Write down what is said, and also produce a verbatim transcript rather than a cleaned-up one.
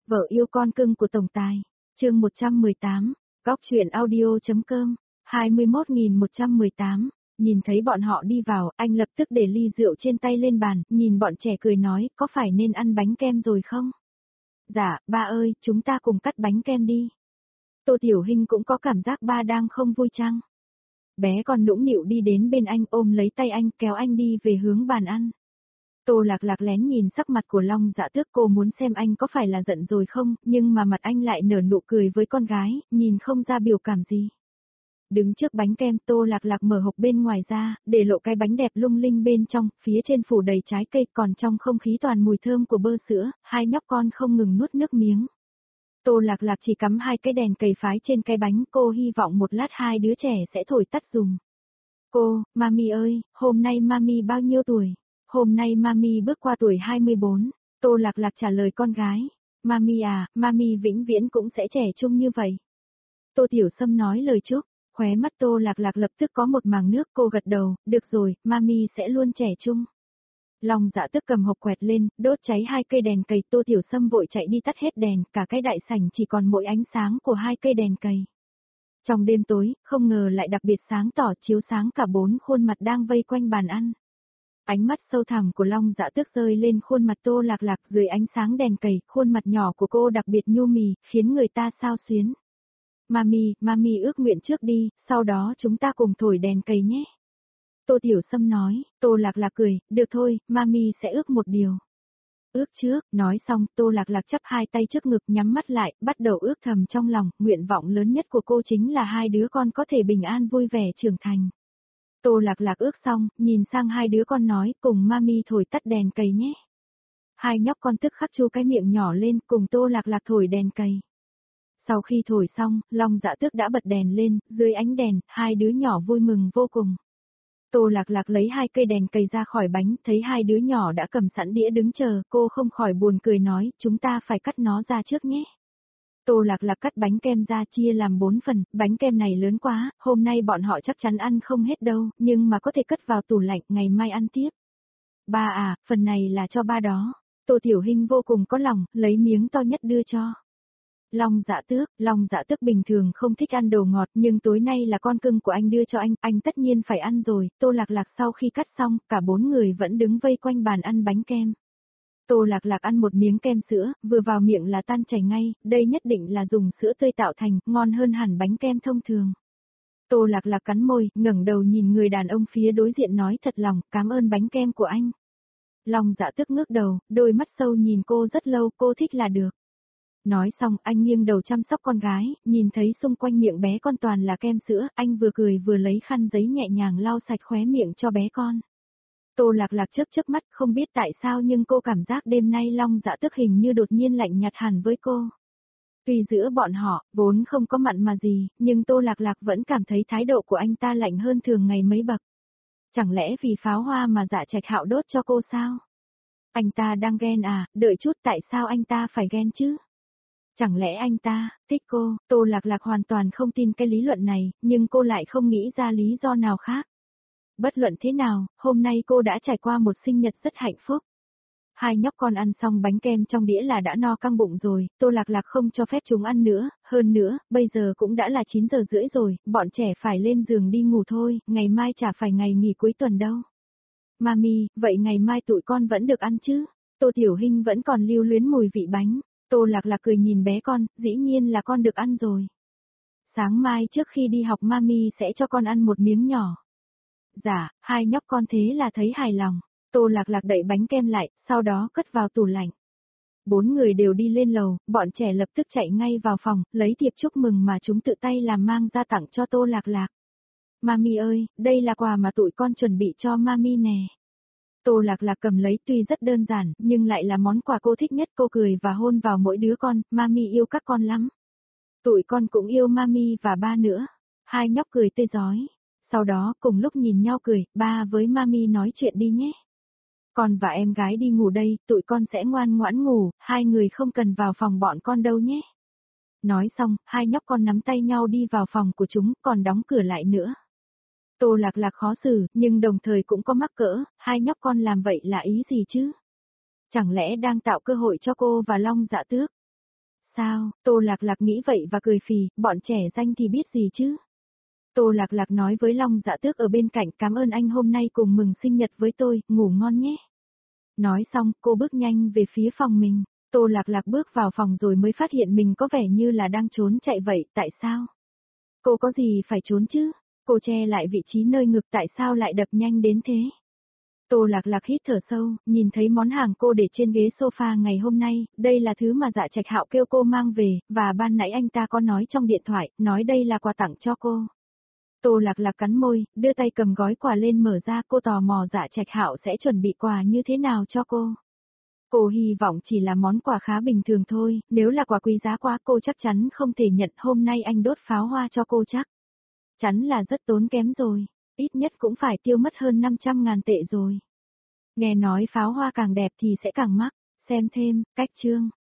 Vợ yêu con cưng của tổng tài. Chương một trăm mười tám. Góc truyện audio.com. hai mươi mốt nghìn một trăm mười tám. Nhìn thấy bọn họ đi vào, anh lập tức để ly rượu trên tay lên bàn, nhìn bọn trẻ cười nói, có phải nên ăn bánh kem rồi không? Dạ, ba ơi, chúng ta cùng cắt bánh kem đi. Tô Tiểu Hinh cũng có cảm giác ba đang không vui chăng? Bé còn nũng nịu đi đến bên anh ôm lấy tay anh kéo anh đi về hướng bàn ăn. Tô Lạc Lạc lén nhìn sắc mặt của Long Dạ Tước, cô muốn xem anh có phải là giận rồi không, nhưng mà mặt anh lại nở nụ cười với con gái, nhìn không ra biểu cảm gì. Đứng trước bánh kem, Tô Lạc Lạc mở hộp bên ngoài ra, để lộ cái bánh đẹp lung linh bên trong, phía trên phủ đầy trái cây, còn trong không khí toàn mùi thơm của bơ sữa, hai nhóc con không ngừng nuốt nước miếng. Tô Lạc Lạc chỉ cắm hai cái đèn cầy phái trên cái bánh, cô hy vọng một lát hai đứa trẻ sẽ thổi tắt dùm. Cô, Mami ơi, hôm nay Mami bao nhiêu tuổi? Hôm nay Mami bước qua tuổi hai mươi bốn, Tô Lạc Lạc trả lời con gái. Mami à, Mami vĩnh viễn cũng sẽ trẻ trung như vậy. Tô Tiểu Sâm nói lời chúc, khóe mắt Tô Lạc Lạc lập tức có một màng nước, cô gật đầu, được rồi, Mami sẽ luôn trẻ trung. Long Dạ Tước cầm hộp quẹt lên, đốt cháy hai cây đèn cầy, Tô Tiểu Sâm vội chạy đi tắt hết đèn, cả cái đại sảnh chỉ còn mỗi ánh sáng của hai cây đèn cầy. Trong đêm tối, không ngờ lại đặc biệt sáng tỏ, chiếu sáng cả bốn khuôn mặt đang vây quanh bàn ăn. Ánh mắt sâu thẳm của Long Dạ Tước rơi lên khuôn mặt Tô Lạc Lạc, dưới ánh sáng đèn cầy, khuôn mặt nhỏ của cô đặc biệt nhu mì, khiến người ta xao xuyến. Mami, Mami ước nguyện trước đi, sau đó chúng ta cùng thổi đèn cầy nhé. Tô Tiểu Sâm nói. Tô Lạc Lạc cười, được thôi, Mami sẽ ước một điều. Ước trước, nói xong, Tô Lạc Lạc chắp hai tay trước ngực, nhắm mắt lại, bắt đầu ước thầm trong lòng, nguyện vọng lớn nhất của cô chính là hai đứa con có thể bình an vui vẻ trưởng thành. Tô Lạc Lạc ước xong, nhìn sang hai đứa con nói, cùng Mami thổi tắt đèn cầy nhé. Hai nhóc con tức khắc chu cái miệng nhỏ lên, cùng Tô Lạc Lạc thổi đèn cầy. Sau khi thổi xong, Long Dạ Tước đã bật đèn lên, dưới ánh đèn, hai đứa nhỏ vui mừng vô cùng. Tô Lạc Lạc lấy hai cây đèn cầy ra khỏi bánh, thấy hai đứa nhỏ đã cầm sẵn đĩa đứng chờ, cô không khỏi buồn cười nói, chúng ta phải cắt nó ra trước nhé. Tô Lạc Lạc cắt bánh kem ra chia làm bốn phần, bánh kem này lớn quá, hôm nay bọn họ chắc chắn ăn không hết đâu, nhưng mà có thể cất vào tủ lạnh, ngày mai ăn tiếp. Ba à, phần này là cho ba đó. Tô Tiểu Hinh vô cùng có lòng, lấy miếng to nhất đưa cho. Long Dạ Tước, Long Dạ Tước bình thường không thích ăn đồ ngọt, nhưng tối nay là con cưng của anh đưa cho anh, anh tất nhiên phải ăn rồi. Tô Lạc Lạc sau khi cắt xong, cả bốn người vẫn đứng vây quanh bàn ăn bánh kem. Tô Lạc Lạc ăn một miếng kem sữa, vừa vào miệng là tan chảy ngay, đây nhất định là dùng sữa tươi tạo thành, ngon hơn hẳn bánh kem thông thường. Tô Lạc Lạc cắn môi, ngẩng đầu nhìn người đàn ông phía đối diện nói thật lòng, cảm ơn bánh kem của anh. Long Dạ Tước ngước đầu, đôi mắt sâu nhìn cô rất lâu, cô thích là được. Nói xong, anh nghiêng đầu chăm sóc con gái, nhìn thấy xung quanh miệng bé con toàn là kem sữa, anh vừa cười vừa lấy khăn giấy nhẹ nhàng lau sạch khóe miệng cho bé con. Tô Lạc Lạc chớp chớp mắt, không biết tại sao nhưng cô cảm giác đêm nay Long Dạ Tước hình như đột nhiên lạnh nhạt hẳn với cô. Tuy giữa bọn họ, vốn không có mặn mà gì, nhưng Tô Lạc Lạc vẫn cảm thấy thái độ của anh ta lạnh hơn thường ngày mấy bậc. Chẳng lẽ vì pháo hoa mà Dạ Trạch Hạo đốt cho cô sao? Anh ta đang ghen à, đợi chút, tại sao anh ta phải ghen chứ? Chẳng lẽ anh ta, thích cô? Tô Lạc Lạc hoàn toàn không tin cái lý luận này, nhưng cô lại không nghĩ ra lý do nào khác. Bất luận thế nào, hôm nay cô đã trải qua một sinh nhật rất hạnh phúc. Hai nhóc con ăn xong bánh kem trong đĩa là đã no căng bụng rồi, Tô Lạc Lạc không cho phép chúng ăn nữa, hơn nữa, bây giờ cũng đã là chín giờ rưỡi rồi, bọn trẻ phải lên giường đi ngủ thôi, ngày mai chả phải ngày nghỉ cuối tuần đâu. Mami, vậy ngày mai tụi con vẫn được ăn chứ? Tô Tiểu Hinh vẫn còn lưu luyến mùi vị bánh. Tô Lạc Lạc cười nhìn bé con, dĩ nhiên là con được ăn rồi. Sáng mai trước khi đi học Mami sẽ cho con ăn một miếng nhỏ. Dạ, hai nhóc con thế là thấy hài lòng. Tô Lạc Lạc đậy bánh kem lại, sau đó cất vào tủ lạnh. Bốn người đều đi lên lầu, bọn trẻ lập tức chạy ngay vào phòng, lấy thiệp chúc mừng mà chúng tự tay làm mang ra tặng cho Tô Lạc Lạc. Mami ơi, đây là quà mà tụi con chuẩn bị cho Mami nè. Tô Lạc Lạc cầm lấy, tuy rất đơn giản, nhưng lại là món quà cô thích nhất, cô cười và hôn vào mỗi đứa con, Mami yêu các con lắm. Tụi con cũng yêu Mami và ba nữa. Hai nhóc cười tươi rói. Sau đó, cùng lúc nhìn nhau cười, ba với Mami nói chuyện đi nhé. Con và em gái đi ngủ đây, tụi con sẽ ngoan ngoãn ngủ, hai người không cần vào phòng bọn con đâu nhé. Nói xong, hai nhóc con nắm tay nhau đi vào phòng của chúng, còn đóng cửa lại nữa. Tô Lạc Lạc khó xử, nhưng đồng thời cũng có mắc cỡ, hai nhóc con làm vậy là ý gì chứ? Chẳng lẽ đang tạo cơ hội cho cô và Long Dạ Tước? sao, Tô Lạc Lạc nghĩ vậy và cười phì, bọn trẻ danh thì biết gì chứ. Tô Lạc Lạc nói với Long Dạ Tước ở bên cạnh, cảm ơn anh hôm nay cùng mừng sinh nhật với tôi, ngủ ngon nhé. Nói xong, cô bước nhanh về phía phòng mình. Tô Lạc Lạc bước vào phòng rồi mới phát hiện mình có vẻ như là đang trốn chạy vậy, tại sao? Cô có gì phải trốn chứ? Cô che lại vị trí nơi ngực, tại sao lại đập nhanh đến thế? Tô Lạc Lạc hít thở sâu, nhìn thấy món hàng cô để trên ghế sofa ngày hôm nay, đây là thứ mà Dạ Trạch Hạo kêu cô mang về, và ban nãy anh ta có nói trong điện thoại, nói đây là quà tặng cho cô. Tô Lạc Lạc cắn môi, đưa tay cầm gói quà lên mở ra, cô tò mò Dạ Trạch Hạo sẽ chuẩn bị quà như thế nào cho cô. Cô hy vọng chỉ là món quà khá bình thường thôi, nếu là quà quý giá quá cô chắc chắn không thể nhận, hôm nay anh đốt pháo hoa cho cô chắc. Chắn là rất tốn kém rồi, ít nhất cũng phải tiêu mất hơn năm trăm ngàn tệ rồi. Nghe nói pháo hoa càng đẹp thì sẽ càng mắc, xem thêm, cách chương.